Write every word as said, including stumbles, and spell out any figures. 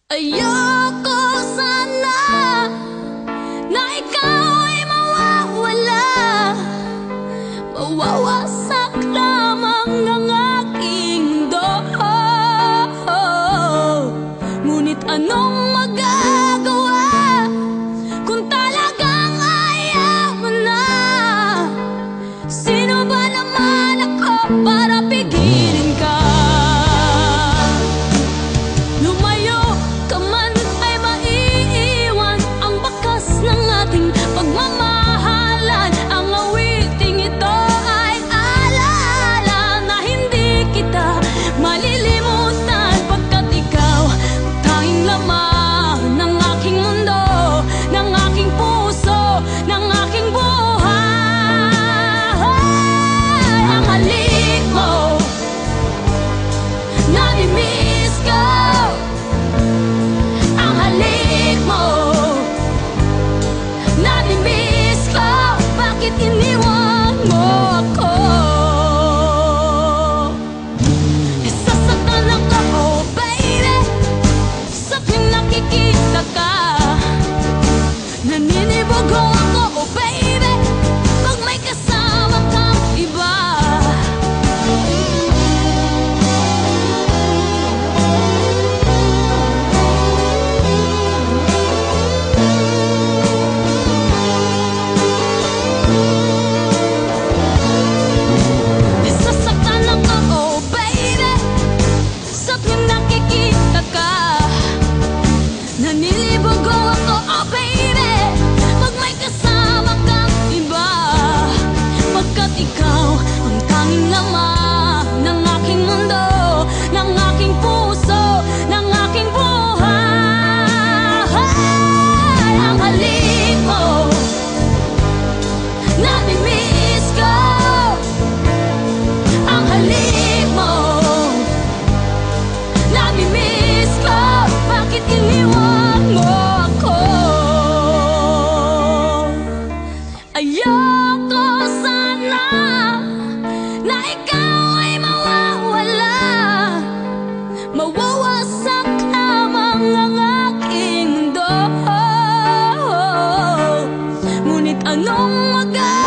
Ayoko sana na ikaw ay mawawala. Mawawasak lamang ang aking mundo. Ngunit anong magagawa kung talagang ayaw mo na? Sino ba naman ako para pigilin ka? Lumayo ka man ay maiiwan ang bakas ng ating pagmamahalan. Ang awiting ito ay alaala na hindi kita malilimutan, pagkat ikaw ang tanging laman ng aking mundo, ng aking puso, ng aking buhay. Ang halik mo, nami-miss ko. Ang halik mo, nami-miss ko. Bakit iniwan mo ako? Nasasaktan ako, oh baby, sa tuwing nakikita ka. Naninibago ako, oh baby, pag may kasama kang iba. Nasasaktan ako, oh baby, sa tuwing nakikita ka. Nanilibago ako, oh baby, pag may kasama kang iba. Pagkat ikaw ang tanging laman ng aking mundo, ng aking puso, ng aking buhay. Ang halik mo, nami-miss ko. Ang halik mo, nami-miss ko. Bakit iniwan mo ako? Ayoko sana na ikaw ay mawawala. Mawawasak lamang ang aking mundo. Ngunit anong magagawa